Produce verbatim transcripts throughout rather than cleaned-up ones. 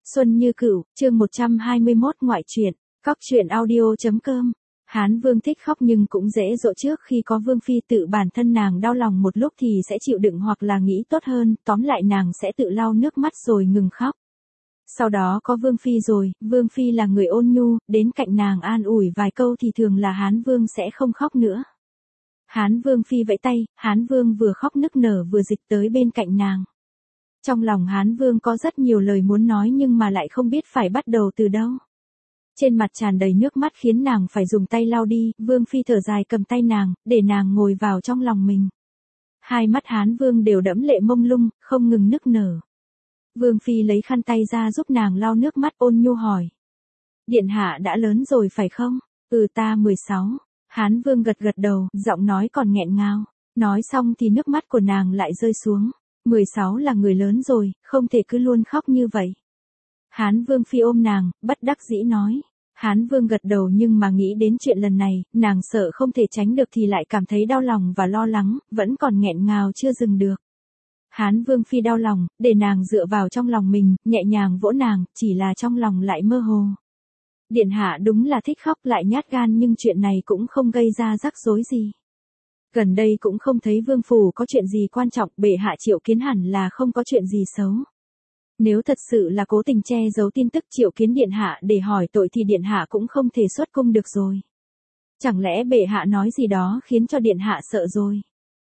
Xuân Như Cửu, chương một trăm hai mươi mốt ngoại truyện, cóc truyện audio.com. Hán Vương thích khóc nhưng cũng dễ dỗ, trước khi có Vương Phi tự bản thân nàng đau lòng một lúc thì sẽ chịu đựng hoặc là nghĩ tốt hơn, tóm lại nàng sẽ tự lau nước mắt rồi ngừng khóc. Sau đó có Vương Phi rồi, Vương Phi là người ôn nhu, đến cạnh nàng an ủi vài câu thì thường là Hán Vương sẽ không khóc nữa. Hán Vương Phi vẫy tay, Hán Vương vừa khóc nức nở vừa dịch tới bên cạnh nàng. Trong lòng Hán Vương có rất nhiều lời muốn nói nhưng mà lại không biết phải bắt đầu từ đâu. Trên mặt tràn đầy nước mắt khiến nàng phải dùng tay lau đi, Vương Phi thở dài cầm tay nàng, để nàng ngồi vào trong lòng mình. Hai mắt Hán Vương đều đẫm lệ mông lung, không ngừng nức nở. Vương Phi lấy khăn tay ra giúp nàng lau nước mắt, ôn nhu hỏi. Điện hạ đã lớn rồi phải không? Ừ, ta mười sáu. Hán Vương gật gật đầu, giọng nói còn nghẹn ngào. Nói xong thì nước mắt của nàng lại rơi xuống. mười sáu là người lớn rồi, không thể cứ luôn khóc như vậy. Hán Vương Phi ôm nàng, bất đắc dĩ nói. Hán Vương gật đầu nhưng mà nghĩ đến chuyện lần này, nàng sợ không thể tránh được thì lại cảm thấy đau lòng và lo lắng, vẫn còn nghẹn ngào chưa dừng được. Hán Vương Phi đau lòng, để nàng dựa vào trong lòng mình, nhẹ nhàng vỗ nàng, chỉ là trong lòng lại mơ hồ. Điện hạ đúng là thích khóc lại nhát gan nhưng chuyện này cũng không gây ra rắc rối gì. Gần đây cũng không thấy Vương phủ có chuyện gì quan trọng, bệ hạ Triệu Kiến hẳn là không có chuyện gì xấu. Nếu thật sự là cố tình che giấu tin tức Triệu Kiến điện hạ để hỏi tội thì điện hạ cũng không thể xuất cung được rồi. Chẳng lẽ bệ hạ nói gì đó khiến cho điện hạ sợ rồi?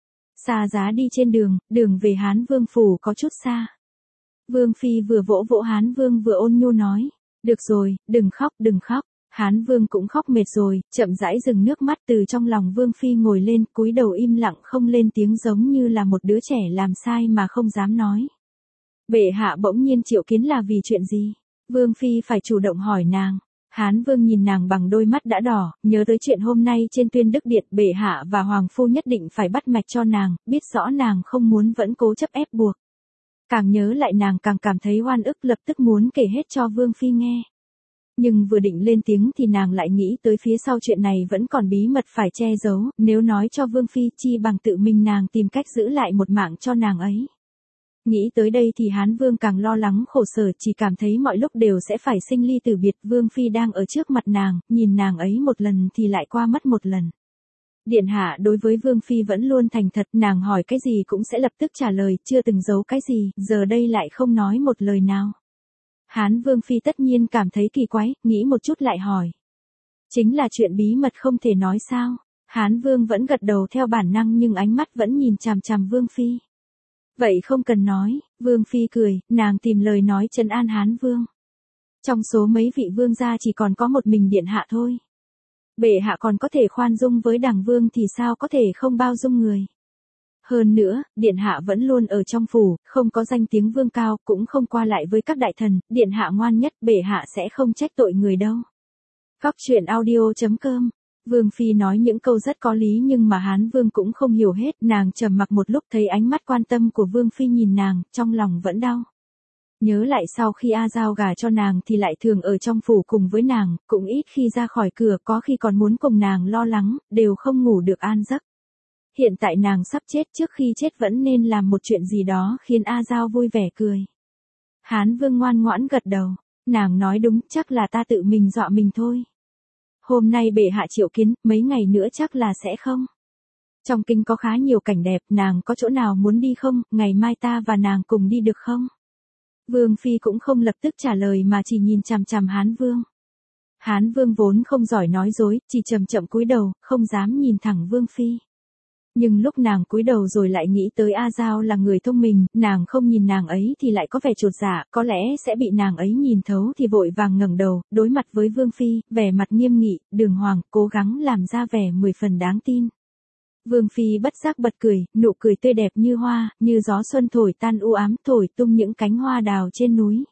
Xa giá đi trên đường, đường về Hán Vương phủ có chút xa. Vương Phi vừa vỗ vỗ Hán Vương vừa ôn nhu nói. Được rồi, đừng khóc, đừng khóc. Hán Vương cũng khóc mệt rồi, chậm rãi dừng nước mắt, từ trong lòng Vương Phi ngồi lên, cúi đầu im lặng không lên tiếng, giống như là một đứa trẻ làm sai mà không dám nói. Bệ hạ bỗng nhiên triệu kiến là vì chuyện gì? Vương Phi phải chủ động hỏi nàng. Hán Vương nhìn nàng bằng đôi mắt đã đỏ, nhớ tới chuyện hôm nay trên Tuyên Đức Điện, bệ hạ và Hoàng Phu nhất định phải bắt mạch cho nàng, biết rõ nàng không muốn vẫn cố chấp ép buộc. Càng nhớ lại nàng càng cảm thấy oan ức, lập tức muốn kể hết cho Vương Phi nghe. Nhưng vừa định lên tiếng thì nàng lại nghĩ tới phía sau chuyện này vẫn còn bí mật phải che giấu, nếu nói cho Vương Phi chi bằng tự mình nàng tìm cách giữ lại một mạng cho nàng ấy. Nghĩ tới đây thì Hán Vương càng lo lắng khổ sở, chỉ cảm thấy mọi lúc đều sẽ phải sinh ly tử biệt. Vương Phi đang ở trước mặt nàng, nhìn nàng ấy một lần thì lại qua mắt một lần. Điện hạ đối với Vương Phi vẫn luôn thành thật, nàng hỏi cái gì cũng sẽ lập tức trả lời, chưa từng giấu cái gì, giờ đây lại không nói một lời nào. Hán Vương Phi tất nhiên cảm thấy kỳ quái, nghĩ một chút lại hỏi. Chính là chuyện bí mật không thể nói sao? Hán Vương vẫn gật đầu theo bản năng nhưng ánh mắt vẫn nhìn chằm chằm Vương Phi. Vậy không cần nói, Vương Phi cười, nàng tìm lời nói trấn an Hán Vương. Trong số mấy vị vương gia chỉ còn có một mình điện hạ thôi. Bệ hạ còn có thể khoan dung với đằng vương thì sao có thể không bao dung người. Hơn nữa, điện hạ vẫn luôn ở trong phủ, không có danh tiếng vương cao, cũng không qua lại với các đại thần, điện hạ ngoan nhất, bệ hạ sẽ không trách tội người đâu. Cóc truyện audio.com. Vương Phi nói những câu rất có lý nhưng mà Hán Vương cũng không hiểu hết, nàng trầm mặc một lúc thấy ánh mắt quan tâm của Vương Phi nhìn nàng, trong lòng vẫn đau. Nhớ lại sau khi A Giao gả cho nàng thì lại thường ở trong phủ cùng với nàng, cũng ít khi ra khỏi cửa, có khi còn muốn cùng nàng lo lắng, đều không ngủ được an giấc. Hiện tại nàng sắp chết, trước khi chết vẫn nên làm một chuyện gì đó khiến A Giao vui vẻ cười. Hán Vương ngoan ngoãn gật đầu, nàng nói đúng, chắc là ta tự mình dọa mình thôi. Hôm nay bệ hạ triệu kiến, mấy ngày nữa chắc là sẽ không. Trong kinh có khá nhiều cảnh đẹp, nàng có chỗ nào muốn đi không, ngày mai ta và nàng cùng đi được không? Vương Phi cũng không lập tức trả lời mà chỉ nhìn chằm chằm Hán Vương. Hán Vương vốn không giỏi nói dối, chỉ chậm chậm cúi đầu, không dám nhìn thẳng Vương Phi. Nhưng lúc nàng cúi đầu rồi lại nghĩ tới A Giao là người thông minh, nàng không nhìn nàng ấy thì lại có vẻ chột dạ, có lẽ sẽ bị nàng ấy nhìn thấu thì vội vàng ngẩng đầu, đối mặt với Vương Phi, vẻ mặt nghiêm nghị, đường hoàng, cố gắng làm ra vẻ mười phần đáng tin. Vương Phi bất giác bật cười, nụ cười tươi đẹp như hoa, như gió xuân thổi tan u ám, thổi tung những cánh hoa đào trên núi.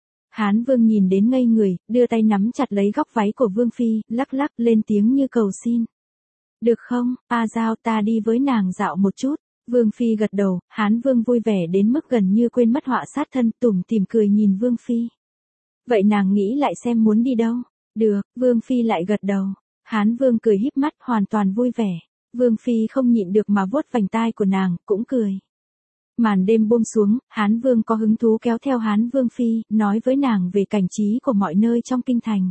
Hán Vương nhìn đến ngây người, đưa tay nắm chặt lấy góc váy của Vương Phi, lắc lắc lên tiếng như cầu xin. Được không, A Giao, ta đi với nàng dạo một chút. Vương Phi gật đầu, Hán Vương vui vẻ đến mức gần như quên mất họa sát thân, tủm tỉm cười nhìn Vương Phi. Vậy nàng nghĩ lại xem muốn đi đâu? Được, Vương Phi lại gật đầu. Hán Vương cười híp mắt, hoàn toàn vui vẻ. Vương Phi không nhịn được mà vuốt vành tai của nàng, cũng cười. Màn đêm buông xuống, Hán Vương có hứng thú kéo theo Hán Vương Phi, nói với nàng về cảnh trí của mọi nơi trong kinh thành.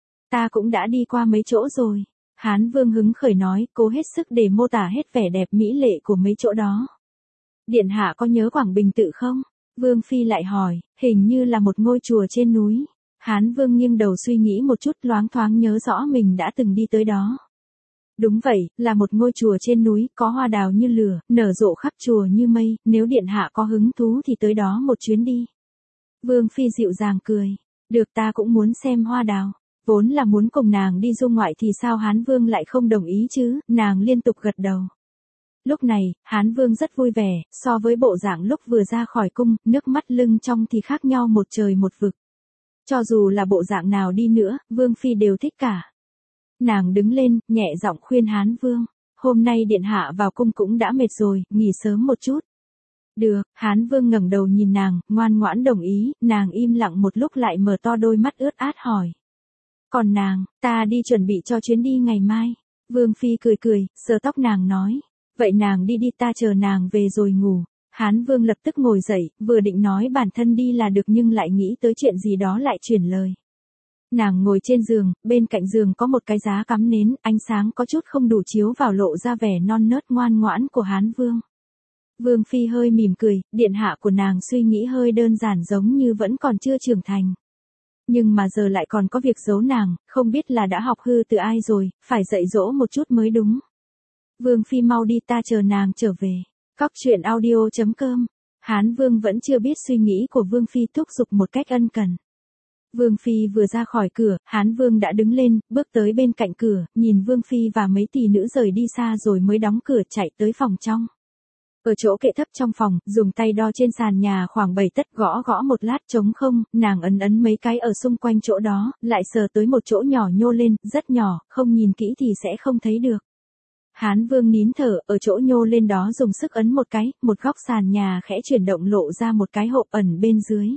Ta cũng đã đi qua mấy chỗ rồi. Hán Vương hứng khởi nói, cố hết sức để mô tả hết vẻ đẹp mỹ lệ của mấy chỗ đó. Điện hạ có nhớ Quảng Bình Tự không? Vương Phi lại hỏi, hình như là một ngôi chùa trên núi. Hán Vương nghiêng đầu suy nghĩ một chút, loáng thoáng nhớ rõ mình đã từng đi tới đó. Đúng vậy, là một ngôi chùa trên núi, có hoa đào như lửa, nở rộ khắp chùa như mây, nếu điện hạ có hứng thú thì tới đó một chuyến đi. Vương Phi dịu dàng cười, được, ta cũng muốn xem hoa đào. Vốn là muốn cùng nàng đi du ngoại thì sao Hán Vương lại không đồng ý chứ, nàng liên tục gật đầu. Lúc này, Hán Vương rất vui vẻ, so với bộ dạng lúc vừa ra khỏi cung, nước mắt lưng trong thì khác nhau một trời một vực. Cho dù là bộ dạng nào đi nữa, Vương Phi đều thích cả. Nàng đứng lên, nhẹ giọng khuyên Hán Vương, hôm nay điện hạ vào cung cũng đã mệt rồi, nghỉ sớm một chút. Được, Hán Vương ngẩng đầu nhìn nàng, ngoan ngoãn đồng ý, nàng im lặng một lúc lại mở to đôi mắt ướt át hỏi. Còn nàng, ta đi chuẩn bị cho chuyến đi ngày mai. Vương Phi cười cười, sờ tóc nàng nói. Vậy nàng đi đi, ta chờ nàng về rồi ngủ. Hán Vương lập tức ngồi dậy, vừa định nói bản thân đi là được nhưng lại nghĩ tới chuyện gì đó lại chuyển lời. Nàng ngồi trên giường, bên cạnh giường có một cái giá cắm nến, ánh sáng có chút không đủ chiếu vào lộ ra vẻ non nớt ngoan ngoãn của Hán Vương. Vương Phi hơi mỉm cười, điện hạ của nàng suy nghĩ hơi đơn giản giống như vẫn còn chưa trưởng thành. Nhưng mà giờ lại còn có việc giấu nàng, không biết là đã học hư từ ai rồi, phải dạy dỗ một chút mới đúng. Vương Phi mau đi, ta chờ nàng trở về. Cóc truyện audio chấm com. Hán Vương vẫn chưa biết suy nghĩ của Vương Phi, thúc giục một cách ân cần. Vương Phi vừa ra khỏi cửa, Hán Vương đã đứng lên, bước tới bên cạnh cửa, nhìn Vương Phi và mấy tỷ nữ rời đi xa rồi mới đóng cửa chạy tới phòng trong. Ở chỗ kệ thấp trong phòng, dùng tay đo trên sàn nhà khoảng bảy tấc, gõ gõ một lát trống không, nàng ấn ấn mấy cái ở xung quanh chỗ đó, lại sờ tới một chỗ nhỏ nhô lên, rất nhỏ, không nhìn kỹ thì sẽ không thấy được. Hán Vương nín thở, ở chỗ nhô lên đó dùng sức ấn một cái, một góc sàn nhà khẽ chuyển động lộ ra một cái hộp ẩn bên dưới.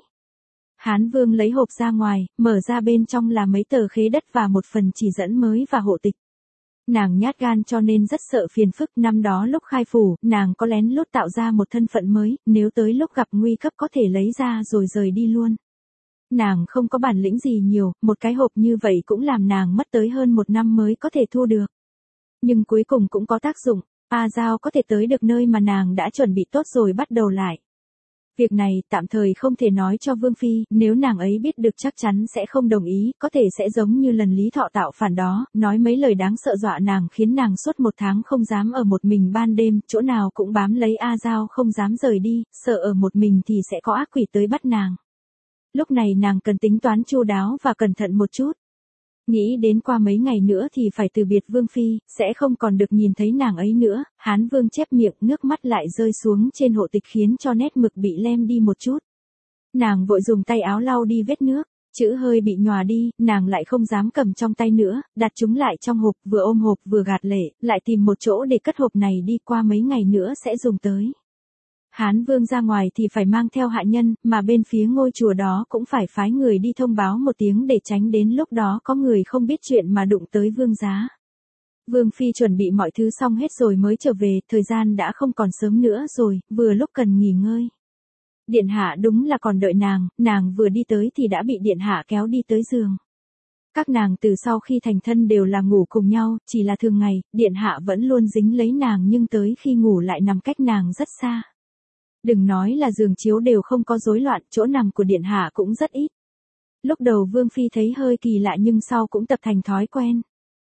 Hán Vương lấy hộp ra ngoài, mở ra bên trong là mấy tờ khế đất và một phần chỉ dẫn mới và hộ tịch. Nàng nhát gan cho nên rất sợ phiền phức, năm đó lúc khai phủ, nàng có lén lút tạo ra một thân phận mới, nếu tới lúc gặp nguy cấp có thể lấy ra rồi rời đi luôn. Nàng không có bản lĩnh gì nhiều, một cái hộp như vậy cũng làm nàng mất tới hơn một năm mới có thể thu được. Nhưng cuối cùng cũng có tác dụng, A Giao có thể tới được nơi mà nàng đã chuẩn bị tốt rồi bắt đầu lại. Việc này tạm thời không thể nói cho Vương Phi, nếu nàng ấy biết được chắc chắn sẽ không đồng ý, có thể sẽ giống như lần Lý Thọ tạo phản đó, nói mấy lời đáng sợ dọa nàng khiến nàng suốt một tháng không dám ở một mình ban đêm, chỗ nào cũng bám lấy A Giao không dám rời đi, sợ ở một mình thì sẽ có ác quỷ tới bắt nàng. Lúc này nàng cần tính toán chu đáo và cẩn thận một chút. Nghĩ đến qua mấy ngày nữa thì phải từ biệt Vương Phi, sẽ không còn được nhìn thấy nàng ấy nữa, Hán Vương chép miệng, nước mắt lại rơi xuống trên hộ tịch khiến cho nét mực bị lem đi một chút. Nàng vội dùng tay áo lau đi vết nước, chữ hơi bị nhòa đi, nàng lại không dám cầm trong tay nữa, đặt chúng lại trong hộp, vừa ôm hộp vừa gạt lệ, lại tìm một chỗ để cất hộp này đi, qua mấy ngày nữa sẽ dùng tới. Hán Vương ra ngoài thì phải mang theo hạ nhân, mà bên phía ngôi chùa đó cũng phải phái người đi thông báo một tiếng để tránh đến lúc đó có người không biết chuyện mà đụng tới vương giá. Vương Phi chuẩn bị mọi thứ xong hết rồi mới trở về, thời gian đã không còn sớm nữa rồi, vừa lúc cần nghỉ ngơi. Điện hạ đúng là còn đợi nàng, nàng vừa đi tới thì đã bị điện hạ kéo đi tới giường. Các nàng từ sau khi thành thân đều là ngủ cùng nhau, chỉ là thường ngày, điện hạ vẫn luôn dính lấy nàng nhưng tới khi ngủ lại nằm cách nàng rất xa. Đừng nói là giường chiếu đều không có rối loạn, chỗ nằm của điện hạ cũng rất ít. Lúc đầu Vương Phi thấy hơi kỳ lạ nhưng sau cũng tập thành thói quen.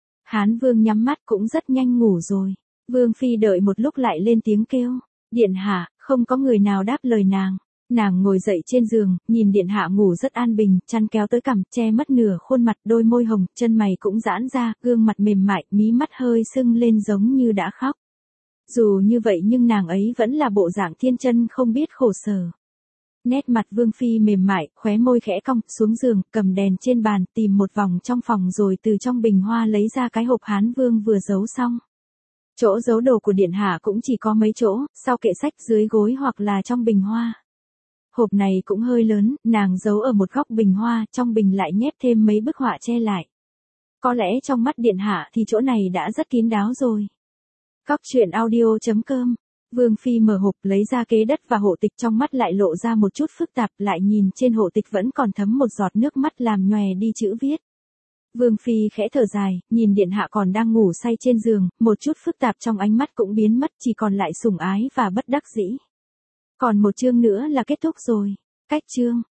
Hán Vương nhắm mắt cũng rất nhanh ngủ rồi. Vương Phi đợi một lúc lại lên tiếng kêu. Điện hạ, không có người nào đáp lời nàng. Nàng ngồi dậy trên giường, nhìn điện hạ ngủ rất an bình, chăn kéo tới cằm, che mất nửa khuôn mặt, đôi môi hồng, chân mày cũng giãn ra, gương mặt mềm mại, mí mắt hơi sưng lên giống như đã khóc. Dù như vậy nhưng nàng ấy vẫn là bộ dạng thiên chân không biết khổ sở. Nét mặt Vương Phi mềm mại, khóe môi khẽ cong, xuống giường, cầm đèn trên bàn, tìm một vòng trong phòng rồi từ trong bình hoa lấy ra cái hộp Hán Vương vừa giấu xong. Chỗ giấu đồ của điện hạ cũng chỉ có mấy chỗ, sau kệ sách, dưới gối hoặc là trong bình hoa. Hộp này cũng hơi lớn, nàng giấu ở một góc bình hoa, trong bình lại nhét thêm mấy bức họa che lại. Có lẽ trong mắt điện hạ thì chỗ này đã rất kín đáo rồi. Cóc truyện audio chấm com Vương Phi mở hộp lấy ra kế đất và hộ tịch, trong mắt lại lộ ra một chút phức tạp, lại nhìn trên hộ tịch vẫn còn thấm một giọt nước mắt làm nhòe đi chữ viết. Vương Phi khẽ thở dài, nhìn điện hạ còn đang ngủ say trên giường, một chút phức tạp trong ánh mắt cũng biến mất, chỉ còn lại sủng ái và bất đắc dĩ. Còn một chương nữa là kết thúc rồi. Cách chương.